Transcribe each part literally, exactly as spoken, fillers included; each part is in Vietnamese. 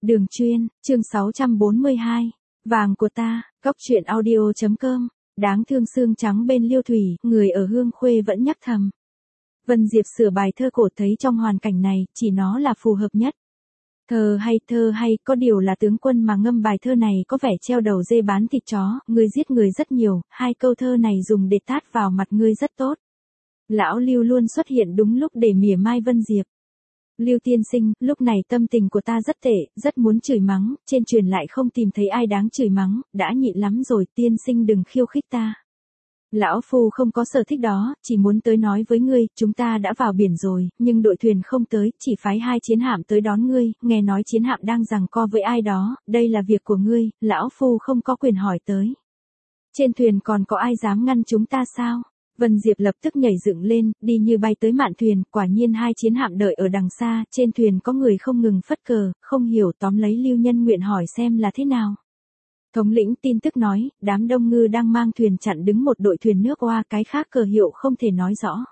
Đường chuyên, chương sáu trăm bốn mươi hai. Vàng của ta, góc truyện audio.com. Đáng thương xương trắng bên liêu thủy, người ở Hương Khuê vẫn nhắc thầm. Vân Diệp sửa bài thơ cổ thấy trong hoàn cảnh này, chỉ nó là phù hợp nhất. Thơ hay, thơ hay, có điều là tướng quân mà ngâm bài thơ này có vẻ treo đầu dê bán thịt chó, ngươi giết người rất nhiều, hai câu thơ này dùng để tát vào mặt ngươi rất tốt. Lão Lưu luôn xuất hiện đúng lúc để mỉa mai Vân Diệp. Lưu tiên sinh, lúc này tâm tình của ta rất tệ, rất muốn chửi mắng, trên truyền lại không tìm thấy ai đáng chửi mắng, đã nhịn lắm rồi, tiên sinh đừng khiêu khích ta. Lão phu không có sở thích đó, chỉ muốn tới nói với ngươi, chúng ta đã vào biển rồi, nhưng đội thuyền không tới, chỉ phái hai chiến hạm tới đón ngươi, nghe nói chiến hạm đang giằng co với ai đó, đây là việc của ngươi, lão phu không có quyền hỏi tới. Trên thuyền còn có ai dám ngăn chúng ta sao? Vân Diệp lập tức nhảy dựng lên, đi như bay tới mạn thuyền, quả nhiên hai chiến hạm đợi ở đằng xa, trên thuyền có người không ngừng phất cờ, không hiểu tóm lấy Lưu Nhân Nguyện hỏi xem là thế nào. Thống lĩnh tin tức nói, đám đông ngư đang mang thuyền chặn đứng một đội thuyền nước Oa, cái khác cờ hiệu không thể nói rõ.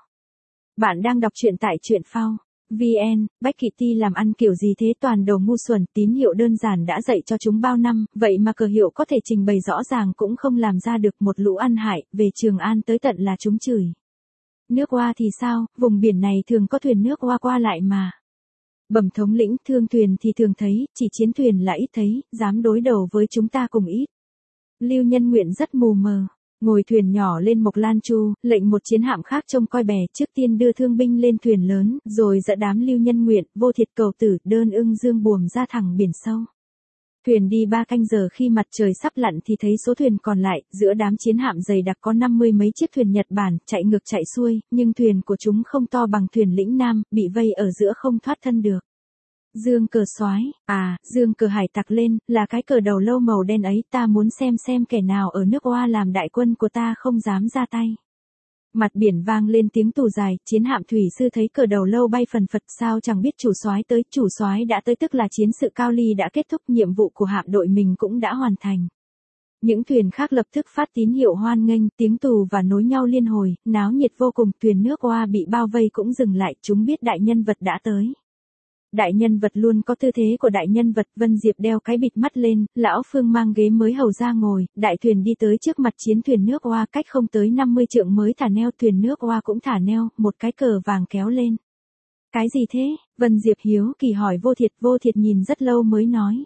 Bạn đang đọc truyện tại truyện phao vn, Bách Kỵ Ti làm ăn kiểu gì thế, toàn đồ ngu xuẩn, tín hiệu đơn giản đã dạy cho chúng bao năm, vậy mà cờ hiệu có thể trình bày rõ ràng cũng không làm ra được, một lũ ăn hại, về Trường An tới tận là chúng chửi. Nước Oa thì sao, vùng biển này thường có thuyền nước Oa qua lại mà. Bẩm thống lĩnh, thương thuyền thì thường thấy, chỉ chiến thuyền là ít thấy, dám đối đầu với chúng ta cùng ít. Lưu Nhân Nguyện rất mù mờ. Ngồi thuyền nhỏ lên Mộc Lan Chu, lệnh một chiến hạm khác trông coi bè, trước tiên đưa thương binh lên thuyền lớn, rồi dẫn đám Lưu Nhân Nguyện, Vô Thiệt Cầu Tử, Đơn Ưng Dương buồm ra thẳng biển sâu. Thuyền đi ba canh giờ, khi mặt trời sắp lặn thì thấy số thuyền còn lại, giữa đám chiến hạm dày đặc có năm mươi mấy chiếc thuyền Nhật Bản, chạy ngược chạy xuôi, nhưng thuyền của chúng không to bằng thuyền Lĩnh Nam, bị vây ở giữa không thoát thân được. Dương cờ soái, à, dương cờ hải tặc lên, là cái cờ đầu lâu màu đen ấy, ta muốn xem xem kẻ nào ở nước Oa làm đại quân của ta không dám ra tay. Mặt biển vang lên tiếng tù dài, chiến hạm thủy sư thấy cờ đầu lâu bay phần phật, sao chẳng biết chủ soái tới, chủ soái đã tới tức là chiến sự Cao Ly đã kết thúc, nhiệm vụ của hạm đội mình cũng đã hoàn thành. Những thuyền khác lập tức phát tín hiệu hoan nghênh, tiếng tù và nối nhau liên hồi, náo nhiệt vô cùng, thuyền nước Oa bị bao vây cũng dừng lại, chúng biết đại nhân vật đã tới. Đại nhân vật luôn có tư thế của đại nhân vật, Vân Diệp đeo cái bịt mắt lên, lão Phương mang ghế mới hầu ra ngồi, đại thuyền đi tới trước mặt chiến thuyền nước Oa, cách không tới năm mươi trượng mới thả neo, thuyền nước Oa cũng thả neo, một cái cờ vàng kéo lên. Cái gì thế? Vân Diệp hiếu kỳ hỏi Vô Thiệt, Vô Thiệt nhìn rất lâu mới nói.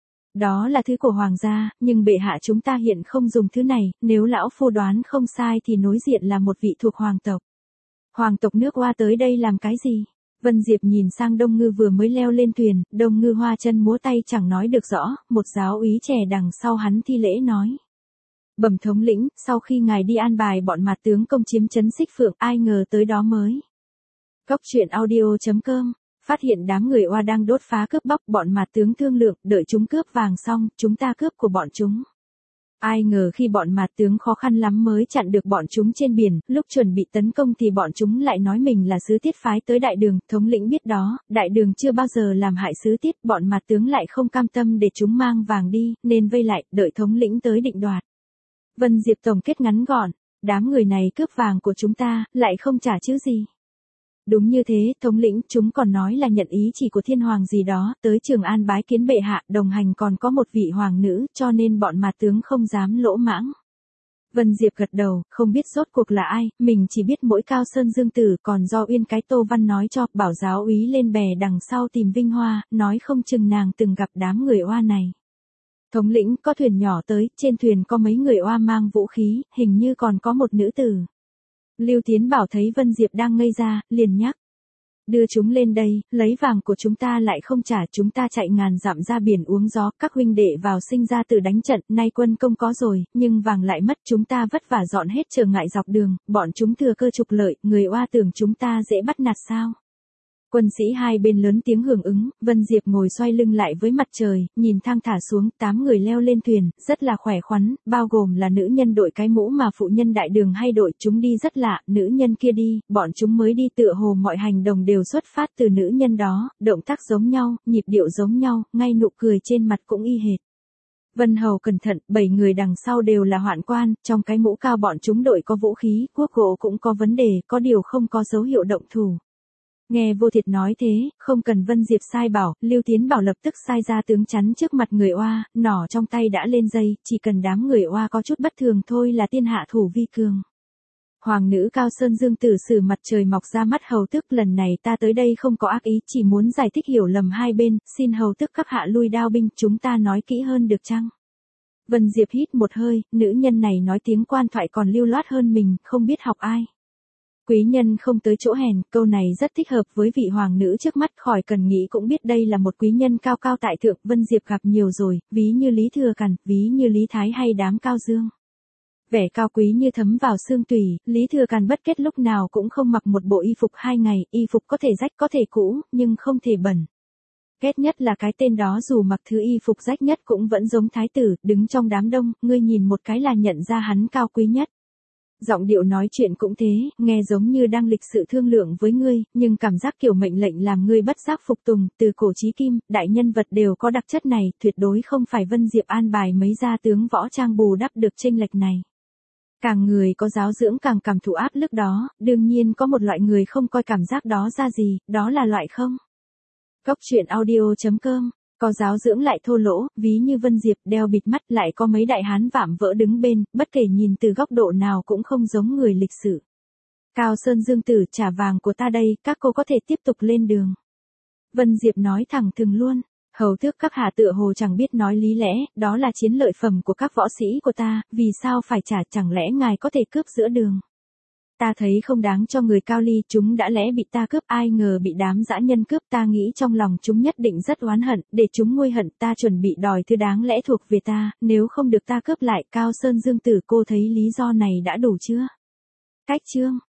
Đó là thứ của hoàng gia, nhưng bệ hạ chúng ta hiện không dùng thứ này, nếu lão phu đoán không sai thì đối diện là một vị thuộc hoàng tộc. Hoàng tộc nước Oa tới đây làm cái gì? Vân Diệp nhìn sang Đông Ngư vừa mới leo lên thuyền, Đông Ngư hoa chân múa tay chẳng nói được rõ, một giáo úy trẻ đằng sau hắn thi lễ nói. Bẩm thống lĩnh, sau khi ngài đi an bài bọn mạt tướng công chiếm trấn Xích Phượng, ai ngờ tới đó mới. Góc truyện audio.com, phát hiện đám người Oa đang đốt phá cướp bóc, bọn mạt tướng thương lượng, đợi chúng cướp vàng xong, chúng ta cướp của bọn chúng. Ai ngờ khi bọn mạt tướng khó khăn lắm mới chặn được bọn chúng trên biển, lúc chuẩn bị tấn công thì bọn chúng lại nói mình là sứ tiết phái tới đại đường, thống lĩnh biết đó, đại đường chưa bao giờ làm hại sứ tiết, bọn mạt tướng lại không cam tâm để chúng mang vàng đi, nên vây lại, đợi thống lĩnh tới định đoạt. Vân Diệp tổng kết ngắn gọn, đám người này cướp vàng của chúng ta, lại không trả chứ gì. Đúng như thế, thống lĩnh, chúng còn nói là nhận ý chỉ của thiên hoàng gì đó, tới Trường An bái kiến bệ hạ, đồng hành còn có một vị hoàng nữ, cho nên bọn mạt tướng không dám lỗ mãng. Vân Diệp gật đầu, không biết rốt cuộc là ai, mình chỉ biết mỗi Cao Sơn Dương Tử, còn do Uyên cái Tô Văn nói cho, bảo giáo úy lên bè đằng sau tìm Vinh Hoa, nói không chừng nàng từng gặp đám người Oa này. Thống lĩnh, có thuyền nhỏ tới, trên thuyền có mấy người Oa mang vũ khí, hình như còn có một nữ tử. Lưu Tiến Bảo thấy Vân Diệp đang ngây ra, liền nhắc. Đưa chúng lên đây, lấy vàng của chúng ta lại không trả, chúng ta chạy ngàn dặm ra biển uống gió, các huynh đệ vào sinh ra từ đánh trận, nay quân công có rồi, nhưng vàng lại mất, chúng ta vất vả dọn hết trở ngại dọc đường, bọn chúng thừa cơ trục lợi, người Oa tưởng chúng ta dễ bắt nạt sao. Quân sĩ hai bên lớn tiếng hưởng ứng, Vân Diệp ngồi xoay lưng lại với mặt trời, nhìn thang thả xuống, tám người leo lên thuyền, rất là khỏe khoắn, bao gồm là nữ nhân đội cái mũ mà phụ nhân đại đường hay đội, chúng đi rất lạ, nữ nhân kia đi, bọn chúng mới đi tựa hồ mọi hành động đều xuất phát từ nữ nhân đó, động tác giống nhau, nhịp điệu giống nhau, ngay nụ cười trên mặt cũng y hệt. Vân Hầu cẩn thận, bảy người đằng sau đều là hoạn quan, trong cái mũ cao bọn chúng đội có vũ khí, quốc gỗ cũng có vấn đề, có điều không có dấu hiệu động thủ. Nghe Vô Thiệt nói thế, không cần Vân Diệp sai bảo, Lưu Tiến Bảo lập tức sai ra tướng chắn trước mặt người oa, nỏ trong tay đã lên dây, chỉ cần đám người oa có chút bất thường thôi là tiên hạ thủ vi cường. Hoàng nữ Cao Sơn Dương Tử Sử mặt trời mọc ra mắt hầu tước, lần này ta tới đây không có ác ý, chỉ muốn giải thích hiểu lầm hai bên, xin hầu tước các hạ lui đao binh, chúng ta nói kỹ hơn được chăng? Vân Diệp hít một hơi, nữ nhân này nói tiếng quan thoại còn lưu loát hơn mình, không biết học ai. Quý nhân không tới chỗ hèn, câu này rất thích hợp với vị hoàng nữ trước mắt, khỏi cần nghĩ cũng biết đây là một quý nhân cao cao tại thượng. Vân Diệp gặp nhiều rồi, ví như Lý Thừa Càn, ví như Lý Thái hay đám Cao Dương. Vẻ cao quý như thấm vào xương tủy, Lý Thừa Càn bất kết lúc nào cũng không mặc một bộ y phục hai ngày, y phục có thể rách có thể cũ, nhưng không thể bẩn. Ghét nhất là cái tên đó dù mặc thứ y phục rách nhất cũng vẫn giống thái tử, đứng trong đám đông, ngươi nhìn một cái là nhận ra hắn cao quý nhất. Giọng điệu nói chuyện cũng thế, nghe giống như đang lịch sự thương lượng với ngươi, nhưng cảm giác kiểu mệnh lệnh làm ngươi bất giác phục tùng, từ cổ chí kim, đại nhân vật đều có đặc chất này, tuyệt đối không phải Vân Diệp an bài mấy gia tướng võ trang bù đắp được chênh lệch này. Càng người có giáo dưỡng càng cảm thụ áp lực đó, đương nhiên có một loại người không coi cảm giác đó ra gì, đó là loại không. Góc truyện audio chấm com, có giáo dưỡng lại thô lỗ, ví như Vân Diệp đeo bịt mắt, lại có mấy đại hán vạm vỡ đứng bên, bất kể nhìn từ góc độ nào cũng không giống người lịch sự. Cao Sơn Dương Tử, trả vàng của ta đây, các cô có thể tiếp tục lên đường. Vân Diệp nói thẳng thừng luôn. Hầu tước các hạ tựa hồ chẳng biết nói lý lẽ, đó là chiến lợi phẩm của các võ sĩ của ta, vì sao phải trả, chẳng lẽ ngài có thể cướp giữa đường? Ta thấy không đáng cho người Cao Ly, chúng đã lẽ bị ta cướp, ai ngờ bị đám dã nhân cướp, ta nghĩ trong lòng chúng nhất định rất oán hận, để chúng nguôi hận, ta chuẩn bị đòi thứ đáng lẽ thuộc về ta, nếu không được ta cướp lại. Cao Sơn Dương Tử, cô thấy lý do này đã đủ chưa? Cách chương